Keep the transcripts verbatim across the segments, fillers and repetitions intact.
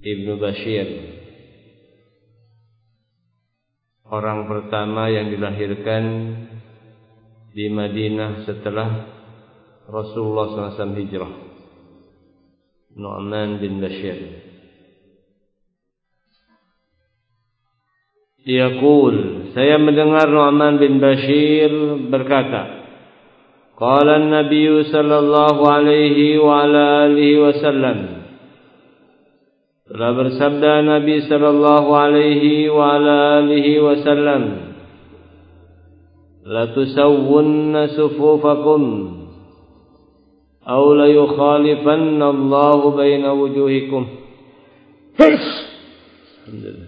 Ibnu Bashir, orang pertama yang dilahirkan di Madinah setelah Rasulullah sallallahu alaihi wasallam hijrah, Nu'man bin Bashir. Yaqul, saya mendengar Nu'man bin Bashir berkata, qala an-nabiy sallallahu alaihi wa ala alihi wasallam, telah bersabda Nabi sallallahu alaihi wa ala alihi wasallam, la tusawwunna sufufakum aw la yukhalifanna Allahu baina wujuhikum. Alhamdulillah.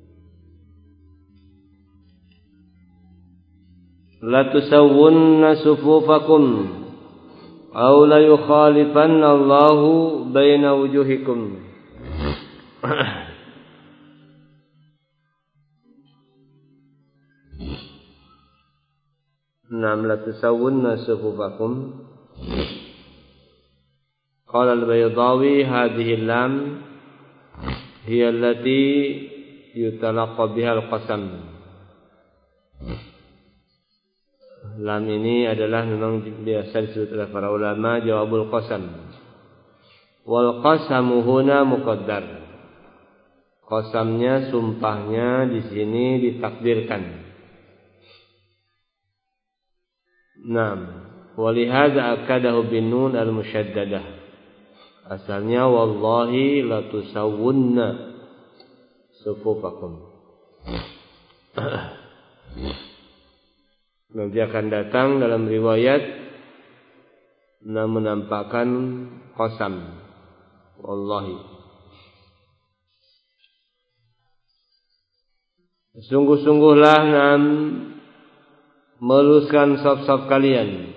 La tusawwunna sufufakum aw la yukhalifanna Allahu baina wujuhikum. Nam la tusawwunna sufufakum. Qala al-Baydawi, hadhihi lam hiya allati yutalaqqa biha al-qasam. Lam ini adalah memang biasa disebut oleh para ulama jawabul qasam. Wal qasamu huna muqaddar. Qasamnya, sumpahnya di sini ditakdirkan. Naam. Walihada akadahu bin nun al-musyaddadah. Asalnya wallahi la tusawwunna sufufakum. Nanti akan datang dalam riwayat menampakkan qasam, wallahi. Sungguh-sungguhlah nam meluruskan saf-saf kalian.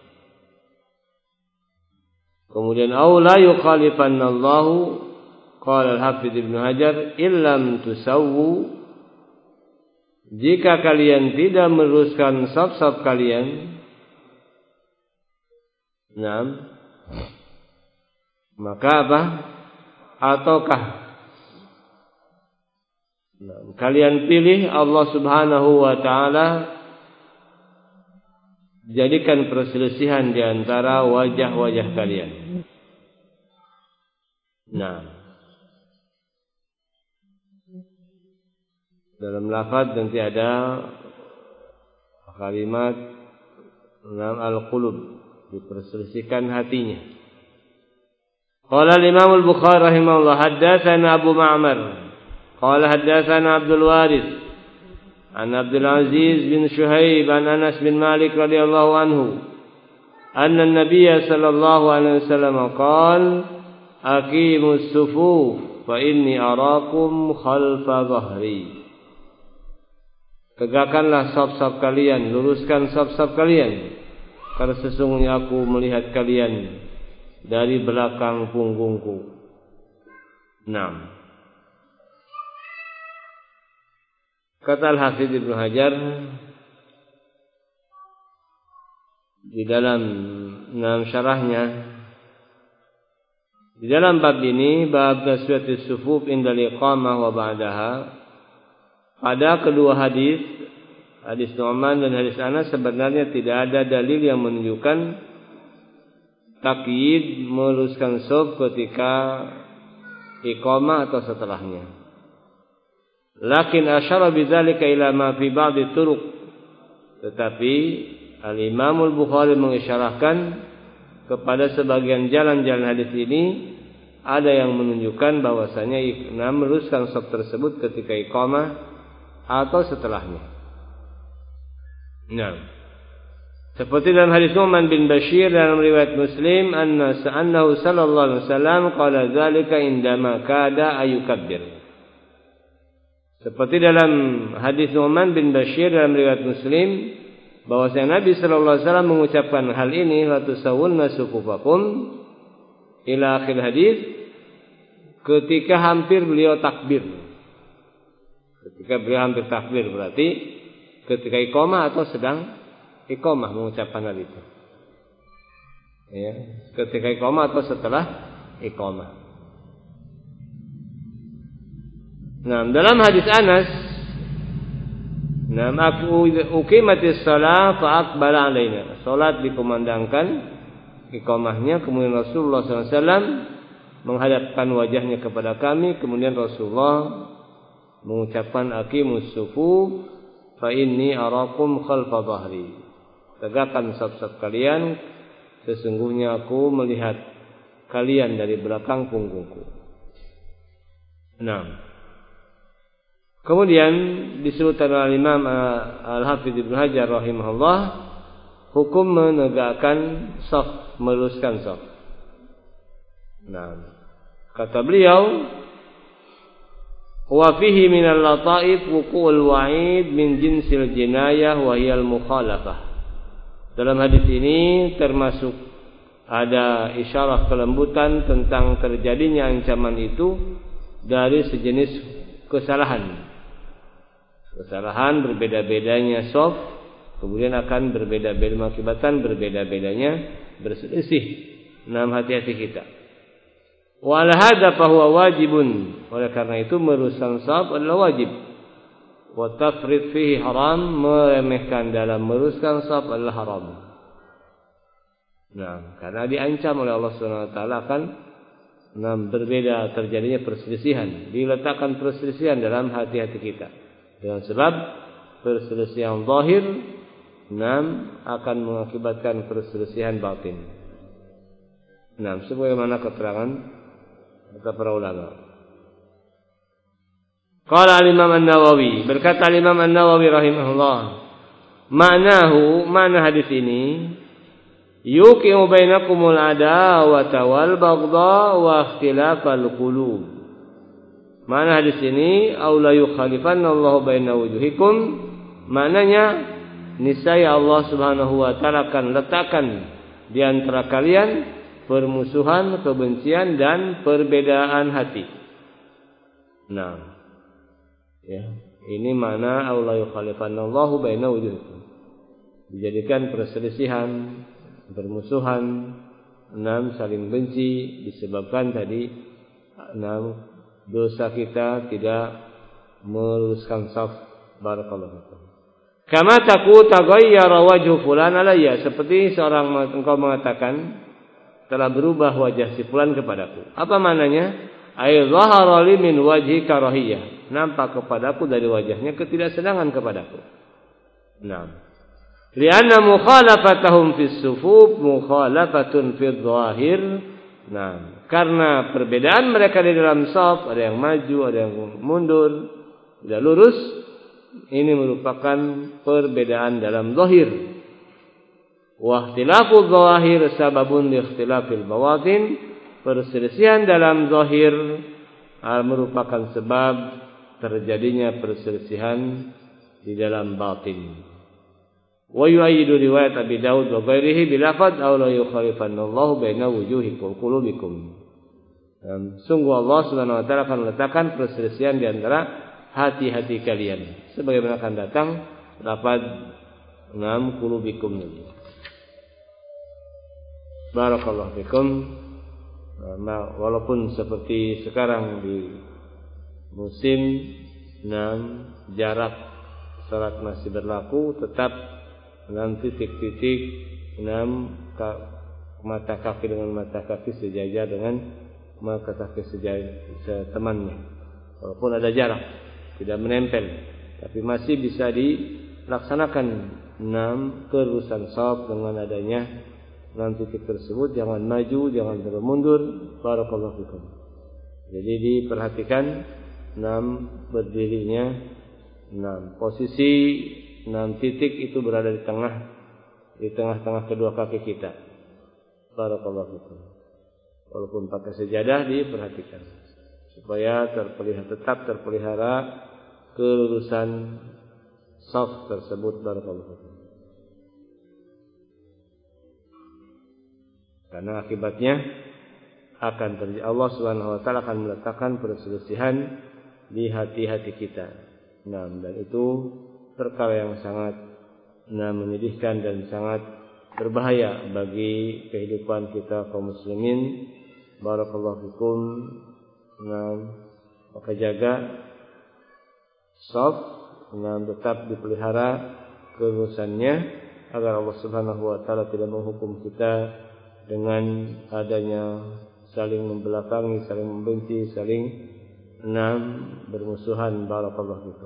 Kemudian aw la yukhalifannallahu, qala al-Hafidz Ibnu Hajar, illam tusawwu, jika kalian tidak meluruskan saf-saf kalian, nah, maka apa? Ataukah nah, kalian pilih Allah Subhanahu wa taala jadikan perselisihan di antara wajah-wajah kalian. Nah, dalam lafaz nanti ada kalimat nam al-qulub, diperselisihkan hatinya. Qala al-Imam al-Bukhari rahimahullah, haddatsana Abu Ma'mar qala haddatsana Abdul Waris an Abdul Aziz bin Shuhaib an Anas bin Malik radhiyallahu anhu anna an-nabiy sallallahu alaihi wasallam qala aqimus sufuf fa inni arakum khalfa dhahri. Tegakkanlah saf-saf kalian, luruskan saf-saf kalian, karena sesungguhnya aku melihat kalian dari belakang punggungku. Naam. Kata Al-Hafidz Ibnu Hajar di dalam enam syarahnya, di dalam bab ini, bab taswiyatus sufuf indal iqamah wa ba'daha, pada kedua hadis, hadis Nu'man dan hadis Anas, sebenarnya tidak ada dalil yang menunjukkan takyid meluruskan shaf ketika iqamah atau setelahnya. Lakin asyara bidzalika ila ma fi ba'd turuq. Tetapi Al-Imam Al-Bukhari mengisyarahkan kepada sebagian jalan-jalan hadis ini ada yang menunjukkan bahwasanya meluruskan shaf tersebut ketika iqamah atau setelahnya. Nah, seperti dalam hadis Nu'man bin Bashir dalam riwayat Muslim, anna sa'annahu sallallahu alaihi wasallam qala dzalika indama kada ayukabbir. Seperti dalam hadis Nu'man bin Bashir dalam riwayat Muslim, bahwasanya Nabi sallallahu alaihi wasallam mengucapkan hal ini, la tusawwunna sufufakum ila akhir hadis, ketika hampir beliau takbir. Ketika beliau hampir takbir berarti ketika iqamah atau sedang iqamah mengucapkan hal itu. Ya, ketika iqamah atau setelah iqamah. Nah, dalam hadis Anas, "Nam aku uqimatis shalah fa aqbala alaina." Salat dikumandangkan iqamahnya, kemudian Rasulullah sallallahu alaihi wasallam menghadapkan wajahnya kepada kami, kemudian Rasulullah mengucapkan aqimus sufuf fa inni arakum khalfa dhahri. Tegakkan saf-saf kalian, sesungguhnya aku melihat kalian dari belakang punggungku. Nah, kemudian disebutkan oleh Imam Al-Hafidz Ibnu Hajar rahimahullah, hukum menegakkan shaf, meluruskan shaf. Nah, kata beliau, wa fihi min al-lataif wuqu'ul wa'id min jinsil jinayah wa hiya al-mukhalafah. Dalam hadis ini termasuk ada isyarat kelembutan tentang terjadinya ancaman itu dari sejenis kesalahan. Kesalahan berbeda-bedanya shaf, kemudian akan berbeda-beda mengakibatkan berbeda-bedanya berselisih. Nah, hati-hati kita. Wa ala hadza fa huwa wajibun. Oleh karena itu meluruskan shaf adalah wajib. Wa tafrid fihi haram, meremehkan dalam meluruskan shaf adalah haram. Nah, karena diancam oleh Allah Subhanahu wa taala akan nah, berbeda terjadinya perselisihan. Diletakkan perselisihan dalam hati-hati kita. Dengan sebab perselisihan zahir enam akan mengakibatkan perselisihan batin. Enam sebagaimana keterangan kata para ulama. Qala al-Imam An-Nawawi, berkata al-Imam An-Nawawi rahimahullah, maknahu, makna hadis ini, yuqimu bainakumul adawata wal baghdha wa ikhtilafal qulub. Makna hadis ini, aula yukhalifanna Allahu baina wujuhikum, maknanya niscaya Allah Subhanahu wa taala akan letakkan di antara kalian permusuhan, kebencian dan perbedaan hati. Nah, ya, ini makna aula yukhalifanna Allahu baina wujuhikum. Dijadikan perselisihan, permusuhan, enam saling benci disebabkan tadi enam dosa kita tidak meluruskan shaf. Barakallahu fikum. Kama taku taghayyara wajhu fulan alayya, seperti seorang engkau mengatakan telah berubah wajah si fulan kepadaku. Apa maknanya? Ay dhahara li min wajhi karahiyah, nampak kepadaku dari wajahnya ketidaksenangan kepadaku. Naam. Lianna mukhalafatahum fis sufuf mukhalafatun fid dhahir. Nah, karena perbedaan mereka di dalam shaf, ada yang maju, ada yang mundur, tidak lurus, ini merupakan perbedaan dalam zahir. Wa ikhtilafu dhahir sababun li ikhtilafil bawatin, perselisihan dalam zahir merupakan sebab terjadinya perselisihan di dalam batin. Wa yu'ayyidu riwayat Abi Daud wa ghairihi bilafaz aw la yukhalifanna Allahu baina wujuhikum qulubikum. Sungguh Allah Subhanahu wa taala akan meletakkan perselisihan di antara hati-hati kalian. Sebagaimana akan datang lafaz enam qulubikum ini. Barakallahu fikum. Nah, walaupun seperti sekarang di musim enam jarak salat masih berlaku, tetap enam titik-titik enam mata kaki dengan mata kaki sejajar dengan mata kaki sejajar temannya, walaupun ada jarak tidak menempel, tapi masih bisa dilaksanakan enam kelurusan shaf dengan adanya enam titik tersebut. Jangan maju, jangan bermundur. Barakallahu fikum. Jadi diperhatikan enam berdirinya enam posisi. Enam titik itu berada di tengah, di tengah-tengah kedua kaki kita. Barakallahu fikum. Walaupun pakai sejadah diperhatikan supaya terpelihara, tetap terpelihara kelurusan shaf tersebut. Barakallahu fikum. Karena akibatnya akan terjadi, Allah Subhanahu wa taala akan meletakkan perselisihan di hati-hati kita. Nah, dan itu perkara yang sangat nah, menyedihkan dan sangat berbahaya bagi kehidupan kita kaum muslimin. Barakallahu fikum. Nah, maka jaga shaf, yang tetap dipelihara kelurusannya agar Allah Subhanahu wa taala tidak menghukum kita dengan adanya saling membelakangi, saling membenci, saling enam bermusuhan. Barakallahu fikum.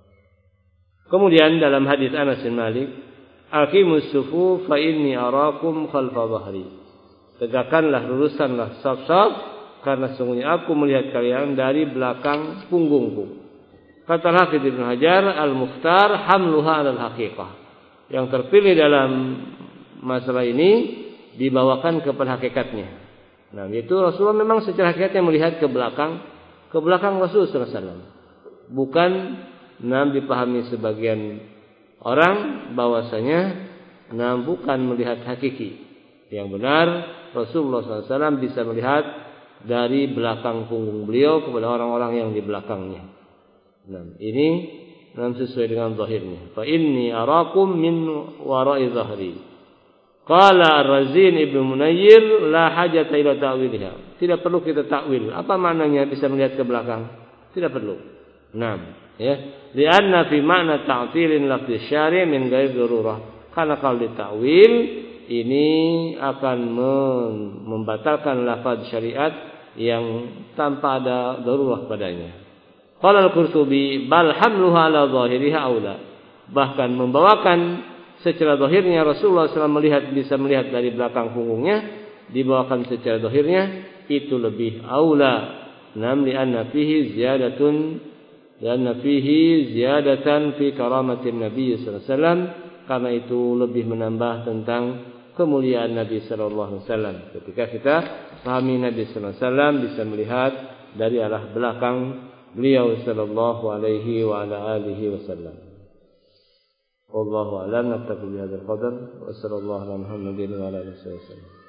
Kemudian dalam hadis Anas bin Malik, aqimus sufuf fa inni arakum khalfa dhahri. Tegakkanlah, luruskanlah saf-saf karena sungguhnya aku melihat kalian dari belakang punggungku. Kata Hafidz Ibnu Hajar, al-mukhtar hamluha 'alal haqiqah. Yang terpilih dalam masalah ini dibawakan kepada hakikatnya. Nah, itu Rasulullah memang secara hakikatnya melihat ke belakang, ke belakang Rasul sallallahu alaihi wasallam. Bukan nam dipahami sebagian orang bahwasanya nam bukan melihat hakiki. Yang benar Rasulullah sallallahu alaihi wasallam bisa melihat dari belakang punggung beliau kepada orang-orang yang di belakangnya. Nah, ini nam sesuai dengan zahirnya. Fa inni arakum min wara'i zahri. Qala Ar-Razin Ibnu Munayyir la hajata ila ta'wilha. Tidak perlu kita takwil. Apa maknanya bisa melihat ke belakang? Tidak perlu. Nah, ya. Lianna fi makna ta'tilin lafzi syari' min ghairi darurah. Karena kalau ditakwil ini akan membatalkan lafaz syariat yang tanpa ada darurah padanya. Qala Al-Qurtubi bal hamluha ala zahiriha aula. Bahkan membawakan secara zahirnya Rasulullah sallallahu alaihi wasallam melihat bisa melihat dari belakang punggungnya, dibawakan secara zahirnya itu lebih aula. Nam li anna fihi ziyadatun lianna fihi ziyadatan fi karamatin Nabi sallallahu alaihi wasallam, karena itu lebih menambah tentang kemuliaan Nabi sallallahu alaihi wasallam. Ketika kita pahami Nabi sallallahu alaihi wasallam bisa melihat dari arah belakang beliau sallallahu alaihi wa ala alihi wasallam. Wallahu a'lam. Naktafi bihadzal qadar wa sallallahu ala Muhammadin wa ala alihi wasallam.